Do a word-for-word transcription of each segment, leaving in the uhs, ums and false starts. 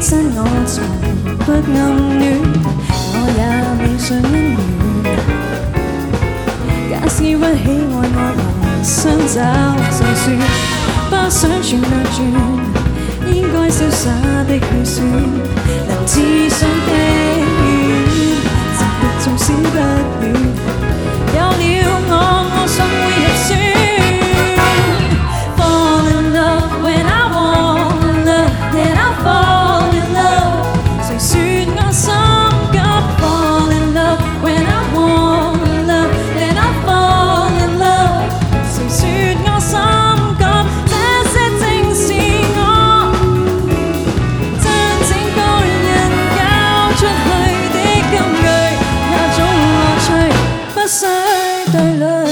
身我從不暗戀，我也未信姻緣。假使不喜愛我能相找，就算不想轉啊轉，應該瀟灑的去選，能自信的遠，情敵縱使不遠，有了我，我信會入選。Fall in love when I want love, then I fall in love。誰說我心急 ？Fall in love when I want love, then I fall in love。誰說我心急？這些正是我真正個人交出去的金句，那種樂趣不需對壘。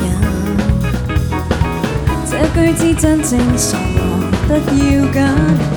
句子真正傻，不要緊。